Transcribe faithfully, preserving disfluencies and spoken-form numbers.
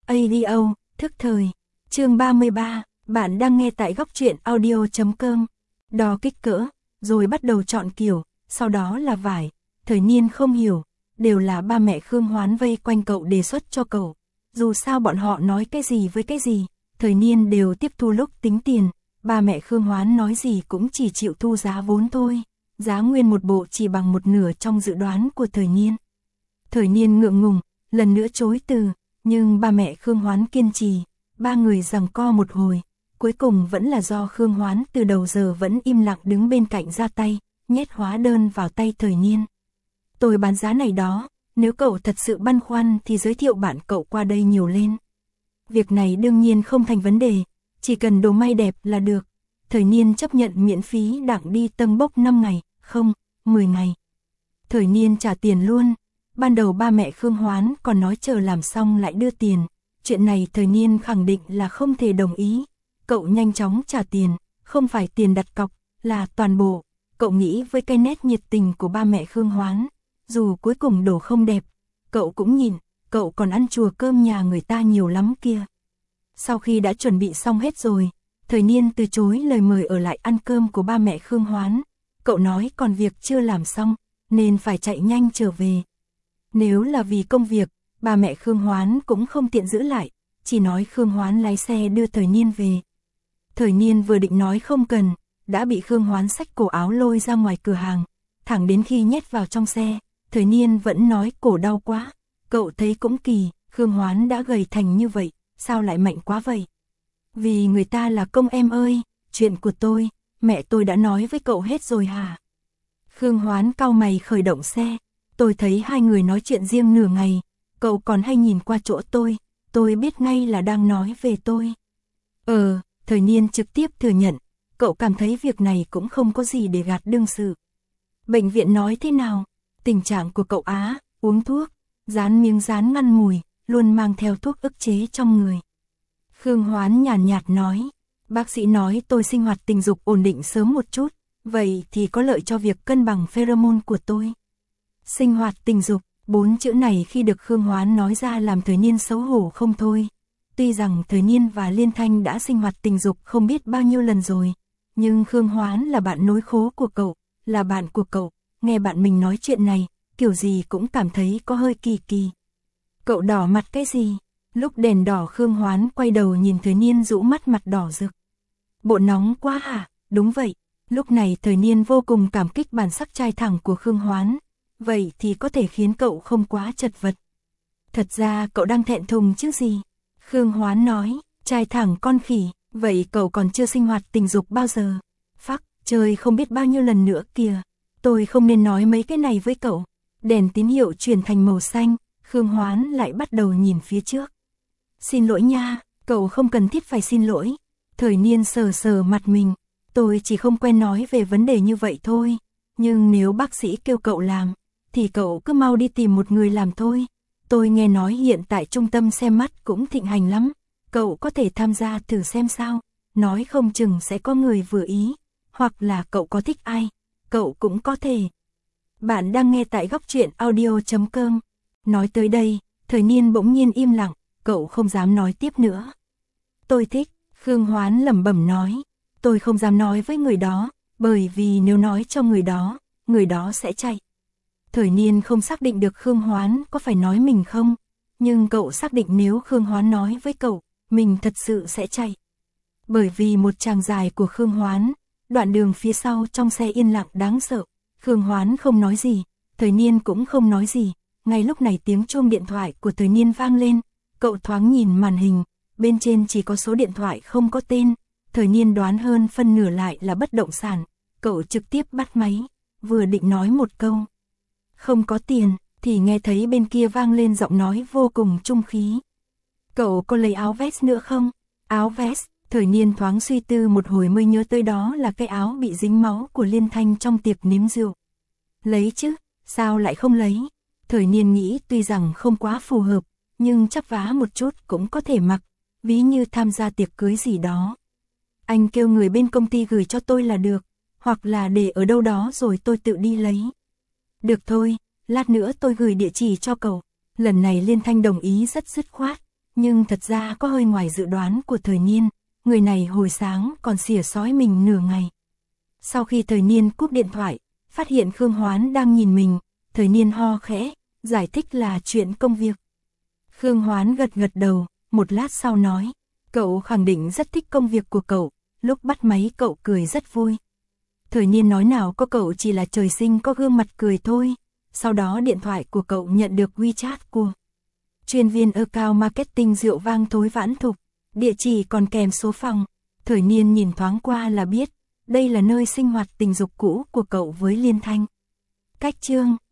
a đê o, thức thời. Chương ba mươi ba, bạn đang nghe tại góc truyện audio chấm com. Đo kích cỡ, rồi bắt đầu chọn kiểu, sau đó là vải. Thời Niên không hiểu, đều là ba mẹ Khương Hoán vây quanh cậu đề xuất cho cậu. Dù sao bọn họ nói cái gì với cái gì, Thời Niên đều tiếp thu lúc tính tiền. Ba mẹ Khương Hoán nói gì cũng chỉ chịu thu giá vốn thôi. Giá nguyên một bộ chỉ bằng một nửa trong dự đoán của Thời Niên. Thời Niên ngượng ngùng, lần nữa chối từ, nhưng ba mẹ Khương Hoán kiên trì. Ba người giằng co một hồi, cuối cùng vẫn là do Khương Hoán từ đầu giờ vẫn im lặng đứng bên cạnh ra tay, nhét hóa đơn vào tay Thời Niên. Tôi bán giá này đó, nếu cậu thật sự băn khoăn thì giới thiệu bạn cậu qua đây nhiều lên. Việc này đương nhiên không thành vấn đề, chỉ cần đồ may đẹp là được. Thời Niên chấp nhận miễn phí đặng đi Tân Bốc năm ngày, không, mười ngày. Thời Niên trả tiền luôn, ban đầu ba mẹ Khương Hoán còn nói chờ làm xong lại đưa tiền. Chuyện này Thời Niên khẳng định là không thể đồng ý. Cậu nhanh chóng trả tiền, không phải tiền đặt cọc, là toàn bộ. Cậu nghĩ với cái nét nhiệt tình của ba mẹ Khương Hoán, dù cuối cùng đồ không đẹp, cậu cũng nhìn, cậu còn ăn chùa cơm nhà người ta nhiều lắm kia. Sau khi đã chuẩn bị xong hết rồi, Thời Niên từ chối lời mời ở lại ăn cơm của ba mẹ Khương Hoán. Cậu nói còn việc chưa làm xong, nên phải chạy nhanh trở về. Nếu là vì công việc, ba mẹ Khương Hoán cũng không tiện giữ lại, chỉ nói Khương Hoán lái xe đưa Thời Niên về. Thời Niên vừa định nói không cần, đã bị Khương Hoán xách cổ áo lôi ra ngoài cửa hàng, thẳng đến khi nhét vào trong xe, Thời Niên vẫn nói cổ đau quá. Cậu thấy cũng kỳ, Khương Hoán đã gầy thành như vậy, sao lại mạnh quá vậy? Vì người ta là công em ơi, chuyện của tôi, mẹ tôi đã nói với cậu hết rồi hả? Khương Hoán cau mày khởi động xe, tôi thấy hai người nói chuyện riêng nửa ngày, cậu còn hay nhìn qua chỗ tôi, tôi biết ngay là đang nói về tôi. Ờ, Thời Niên trực tiếp thừa nhận, cậu cảm thấy việc này cũng không có gì để gạt đương sự. Bệnh viện nói thế nào? Tình trạng của cậu á, uống thuốc, dán miếng dán ngăn mùi, luôn mang theo thuốc ức chế trong người. Khương Hoán nhàn nhạt, nhạt nói, bác sĩ nói tôi sinh hoạt tình dục ổn định sớm một chút, vậy thì có lợi cho việc cân bằng pheromone của tôi. Sinh hoạt tình dục, bốn chữ này khi được Khương Hoán nói ra làm Thời Niên xấu hổ không thôi. Tuy rằng Thời Niên và Liên Thanh đã sinh hoạt tình dục không biết bao nhiêu lần rồi, nhưng Khương Hoán là bạn nối khố của cậu, là bạn của cậu, nghe bạn mình nói chuyện này, kiểu gì cũng cảm thấy có hơi kỳ kỳ. Cậu đỏ mặt cái gì? Lúc đèn đỏ Khương Hoán quay đầu nhìn Thời Niên rũ mắt mặt đỏ rực. Bộ nóng quá hả? Đúng vậy. Lúc này Thời Niên vô cùng cảm kích bản sắc trai thẳng của Khương Hoán. Vậy thì có thể khiến cậu không quá chật vật. Thật ra cậu đang thẹn thùng chứ gì? Khương Hoán nói, trai thẳng con khỉ, vậy cậu còn chưa sinh hoạt tình dục bao giờ? Phắc, trời không biết bao nhiêu lần nữa kìa. Tôi không nên nói mấy cái này với cậu. Đèn tín hiệu chuyển thành màu xanh, Khương Hoán lại bắt đầu nhìn phía trước. Xin lỗi nha, cậu không cần thiết phải xin lỗi. Thời Niên sờ sờ mặt mình, tôi chỉ không quen nói về vấn đề như vậy thôi. Nhưng nếu bác sĩ kêu cậu làm, thì cậu cứ mau đi tìm một người làm thôi. Tôi nghe nói hiện tại trung tâm xem mắt cũng thịnh hành lắm. Cậu có thể tham gia thử xem sao. Nói không chừng sẽ có người vừa ý. Hoặc là cậu có thích ai, cậu cũng có thể. Bạn đang nghe tại góc truyện audio chấm com. Nói tới đây, Thời Niên bỗng nhiên im lặng, cậu không dám nói tiếp nữa. Tôi thích, Khương Hoán lẩm bẩm nói. Tôi không dám nói với người đó, bởi vì nếu nói cho người đó, người đó sẽ chạy. Thời Niên không xác định được Khương Hoán có phải nói mình không, nhưng cậu xác định nếu Khương Hoán nói với cậu, mình thật sự sẽ chạy. Bởi vì một chàng dài của Khương Hoán, đoạn đường phía sau trong xe yên lặng đáng sợ. Khương Hoán không nói gì, Thời Niên cũng không nói gì. Ngay lúc này tiếng chuông điện thoại của Thời Niên vang lên, cậu thoáng nhìn màn hình, bên trên chỉ có số điện thoại không có tên. Thời Niên đoán hơn phân nửa lại là bất động sản, cậu trực tiếp bắt máy, vừa định nói một câu. Không có tiền, thì nghe thấy bên kia vang lên giọng nói vô cùng trung khí. Cậu có lấy áo vest nữa không? Áo vest, Thời Niên thoáng suy tư một hồi mới nhớ tới đó là cái áo bị dính máu của Liên Thanh trong tiệc nếm rượu. Lấy chứ, sao lại không lấy? Thời Niên nghĩ tuy rằng không quá phù hợp, nhưng chắc vá một chút cũng có thể mặc, ví như tham gia tiệc cưới gì đó. Anh kêu người bên công ty gửi cho tôi là được, hoặc là để ở đâu đó rồi tôi tự đi lấy. Được thôi, lát nữa tôi gửi địa chỉ cho cậu. Lần này Liên Thanh đồng ý rất dứt khoát, Nhưng thật ra có hơi ngoài dự đoán của Thời Niên, người này hồi sáng còn xỉa xói mình nửa ngày. Sau khi Thời Niên cúp điện thoại, phát hiện Khương Hoán đang nhìn mình, Thời Niên ho khẽ, giải thích là chuyện công việc. Khương Hoán gật gật đầu, một lát sau nói, cậu khẳng định rất thích công việc của cậu, lúc bắt máy cậu cười rất vui. Thời Niên nói nào có, cậu chỉ là trời sinh có gương mặt cười thôi. Sau đó điện thoại của cậu nhận được WeChat của chuyên viên account marketing rượu vang Thối Vãn Thục, địa chỉ còn kèm số phòng. Thời Niên nhìn thoáng qua là biết, đây là nơi sinh hoạt tình dục cũ của cậu với Liên Thanh. Cách chương